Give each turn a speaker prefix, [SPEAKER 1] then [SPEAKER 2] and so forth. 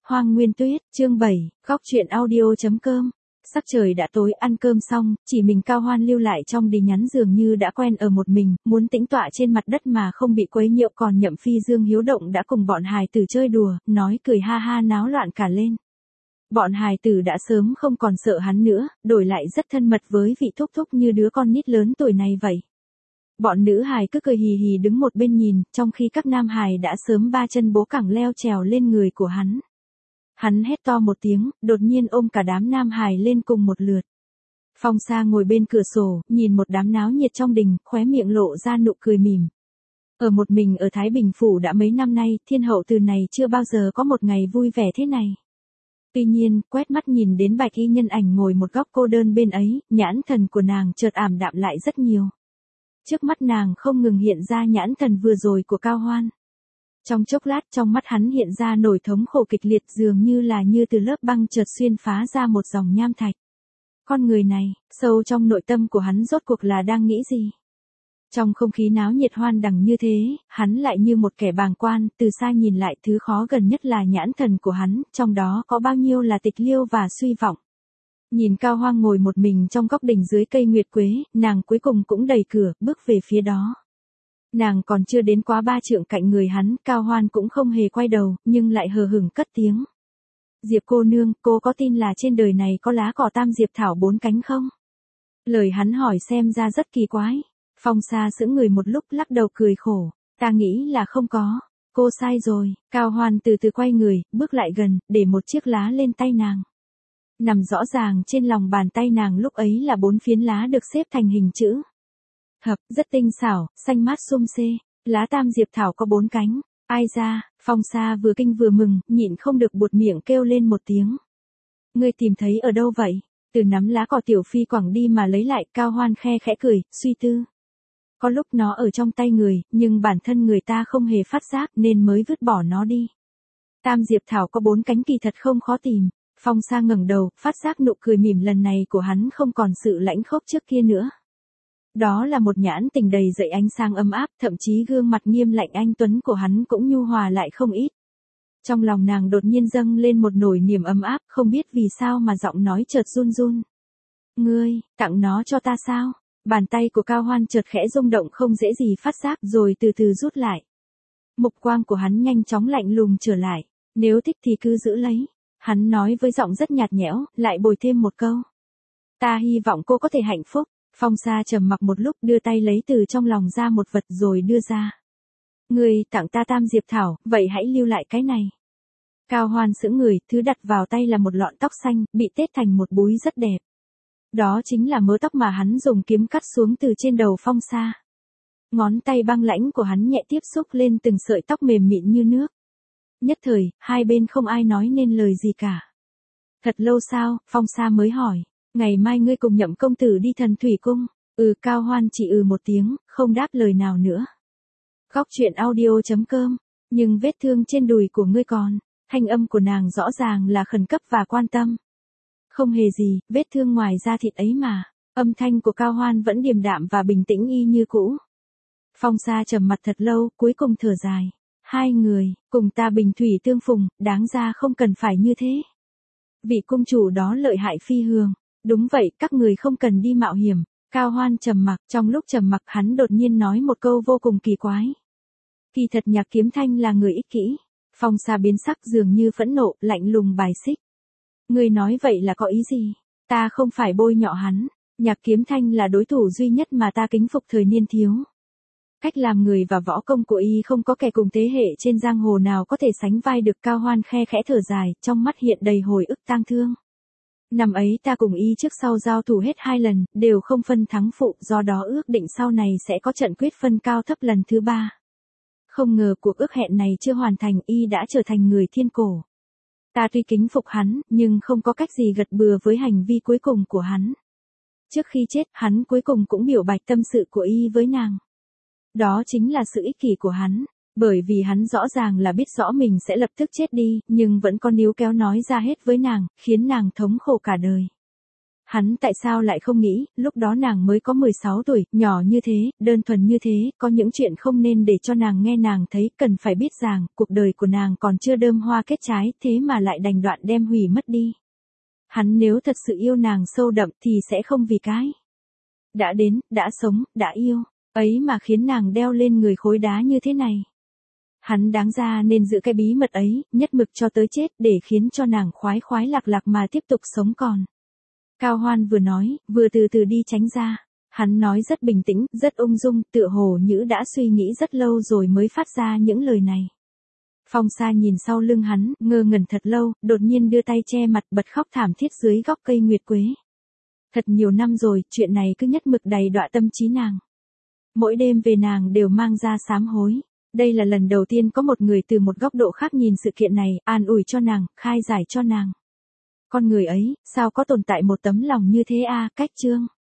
[SPEAKER 1] Hoang Nguyên Tuyết, chương 7, góc chuyện audio.com. Sắc trời đã tối, ăn cơm xong, chỉ mình Cao Hoan lưu lại trong đi nhắn dường như đã quen ở một mình, muốn tĩnh tọa trên mặt đất mà không bị quấy nhiễu, còn Nhậm Phi Dương hiếu động đã cùng bọn hài tử chơi đùa, nói cười ha ha náo loạn cả lên. Bọn hài tử đã sớm không còn sợ hắn nữa, đổi lại rất thân mật với vị thúc thúc như đứa con nít lớn tuổi này vậy. Bọn nữ hài cứ cười hì hì đứng một bên nhìn, trong khi các nam hài đã sớm ba chân bố cẳng leo trèo lên người của hắn. Hắn hét to một tiếng, đột nhiên ôm cả đám nam hài lên cùng một lượt. Phong Sa ngồi bên cửa sổ, nhìn một đám náo nhiệt trong đình, khóe miệng lộ ra nụ cười mỉm. Ở một mình ở Thái Bình Phủ đã mấy năm nay, thiên hậu từ này chưa bao giờ có một ngày vui vẻ thế này. Tuy nhiên, quét mắt nhìn đến Bạch Y nhân ảnh ngồi một góc cô đơn bên ấy, nhãn thần của nàng chợt ảm đạm lại rất nhiều. Trước mắt nàng không ngừng hiện ra nhãn thần vừa rồi của Cao Hoan. Trong chốc lát trong mắt hắn hiện ra nỗi thống khổ kịch liệt dường như từ lớp băng chợt xuyên phá ra một dòng nham thạch. Con người này, sâu trong nội tâm của hắn rốt cuộc là đang nghĩ gì? Trong không khí náo nhiệt hoan đằng như thế, hắn lại như một kẻ bàng quan, từ xa nhìn lại thứ khó gần nhất là nhãn thần của hắn, trong đó có bao nhiêu là tịch liêu và suy vọng. Nhìn Cao Hoan ngồi một mình trong góc đình dưới cây nguyệt quế, nàng cuối cùng cũng đẩy cửa, bước về phía đó. Nàng còn chưa đến quá 3 trượng cạnh người hắn, Cao Hoan cũng không hề quay đầu, nhưng lại hờ hững cất tiếng. Diệp cô nương, cô có tin là trên đời này có lá cỏ tam diệp thảo 4 cánh không? Lời hắn hỏi xem ra rất kỳ quái. Phong Sa sững người một lúc lắc đầu cười khổ. Ta nghĩ là không có. Cô sai rồi. Cao Hoan từ từ quay người, bước lại gần, để một chiếc lá lên tay nàng. Nằm rõ ràng trên lòng bàn tay nàng lúc ấy là 4 phiến lá được xếp thành hình chữ hợp, rất tinh xảo, xanh mát sum xê. Lá tam diệp thảo có 4 cánh. Ai ra? Phong Sa vừa kinh vừa mừng, nhịn không được buột miệng kêu lên một tiếng. Ngươi tìm thấy ở đâu vậy? Từ nắm lá cỏ tiểu phi quẳng đi mà lấy lại. Cao Hoan khe khẽ cười, suy tư. Có lúc nó ở trong tay người, nhưng bản thân người ta không hề phát giác nên mới vứt bỏ nó đi. Tam diệp thảo có 4 cánh kỳ thật không khó tìm. Phong Sa ngẩng đầu, phát giác nụ cười mỉm lần này của hắn không còn sự lãnh khốc trước kia nữa. Đó là một nhãn tình đầy dậy ánh sáng ấm áp, thậm chí gương mặt nghiêm lạnh anh tuấn của hắn cũng nhu hòa lại không ít. Trong lòng nàng đột nhiên dâng lên một nỗi niềm ấm áp, không biết vì sao mà giọng nói chợt run run. Ngươi, tặng nó cho ta sao? Bàn tay của Cao Hoan chợt khẽ rung động không dễ gì phát giác rồi từ từ rút lại. Mục quang của hắn nhanh chóng lạnh lùng trở lại. Nếu thích thì cứ giữ lấy. Hắn nói với giọng rất nhạt nhẽo, lại bồi thêm một câu. Ta hy vọng cô có thể hạnh phúc. Phong Sa trầm mặc một lúc đưa tay lấy từ trong lòng ra một vật rồi đưa ra. Ngươi tặng ta tam diệp thảo, vậy hãy lưu lại cái này. Cao Hoan sững người, thứ đặt vào tay là một lọn tóc xanh, bị tết thành một búi rất đẹp. Đó chính là mớ tóc mà hắn dùng kiếm cắt xuống từ trên đầu Phong Sa. Ngón tay băng lãnh của hắn nhẹ tiếp xúc lên từng sợi tóc mềm mịn như nước. Nhất thời, hai bên không ai nói nên lời gì cả. Thật lâu sau, Phong Sa mới hỏi. Ngày mai ngươi cùng Nhậm công tử đi Thần Thủy Cung. Cao Hoan chỉ một tiếng, không đáp lời nào nữa. Góc chuyện audio.com. Nhưng vết thương trên đùi của ngươi còn. Thanh âm của nàng rõ ràng là khẩn cấp và quan tâm. Không hề gì, vết thương ngoài da thịt ấy mà. Âm thanh của Cao Hoan vẫn điềm đạm và bình tĩnh y như cũ. Phong Sa trầm mặt thật lâu, cuối cùng thở dài. Hai người, cùng ta bình thủy tương phùng, đáng ra không cần phải như thế. Vị cung chủ đó lợi hại phi thường. Đúng vậy, các người không cần đi mạo hiểm. Cao Hoan trầm mặc, trong lúc trầm mặc hắn đột nhiên nói một câu vô cùng kỳ quái. Kỳ thật Nhạc Kiếm Thanh là người ích kỷ. Phong Sa biến sắc dường như phẫn nộ, lạnh lùng bài xích. Người nói vậy là có ý gì? Ta không phải bôi nhọ hắn. Nhạc Kiếm Thanh là đối thủ duy nhất mà ta kính phục thời niên thiếu. Cách làm người và võ công của y không có kẻ cùng thế hệ trên giang hồ nào có thể sánh vai được. Cao Hoan khe khẽ thở dài, trong mắt hiện đầy hồi ức tang thương. Năm ấy ta cùng y trước sau giao thủ hết 2 lần, đều không phân thắng phụ, do đó ước định sau này sẽ có trận quyết phân cao thấp lần thứ 3. Không ngờ cuộc ước hẹn này chưa hoàn thành, y đã trở thành người thiên cổ. Ta tuy kính phục hắn, nhưng không có cách gì gật bừa với hành vi cuối cùng của hắn. Trước khi chết, hắn cuối cùng cũng biểu bạch tâm sự của y với nàng. Đó chính là sự ích kỷ của hắn. Bởi vì hắn rõ ràng là biết rõ mình sẽ lập tức chết đi, nhưng vẫn còn níu kéo nói ra hết với nàng, khiến nàng thống khổ cả đời. Hắn tại sao lại không nghĩ, lúc đó nàng mới có 16 tuổi, nhỏ như thế, đơn thuần như thế, có những chuyện không nên để cho nàng nghe nàng thấy, cần phải biết rằng, cuộc đời của nàng còn chưa đơm hoa kết trái, thế mà lại đành đoạn đem hủy mất đi. Hắn nếu thật sự yêu nàng sâu đậm thì sẽ không vì cái đã đến, đã sống, đã yêu, ấy mà khiến nàng đeo lên người khối đá như thế này. Hắn đáng ra nên giữ cái bí mật ấy, nhất mực cho tới chết để khiến cho nàng khoái khoái lạc lạc mà tiếp tục sống còn. Cao Hoan vừa nói, vừa từ từ đi tránh ra. Hắn nói rất bình tĩnh, rất ung dung, tựa hồ như đã suy nghĩ rất lâu rồi mới phát ra những lời này. Phong Sa nhìn sau lưng hắn, ngơ ngẩn thật lâu, đột nhiên đưa tay che mặt bật khóc thảm thiết dưới gốc cây nguyệt quế. Thật nhiều năm rồi, chuyện này cứ nhất mực đầy đọa tâm trí nàng. Mỗi đêm về nàng đều mang ra sám hối. Đây là lần đầu tiên có một người từ một góc độ khác nhìn sự kiện này, an ủi cho nàng, khai giải cho nàng. Con người ấy, sao có tồn tại một tấm lòng như thế a, Cách Chương.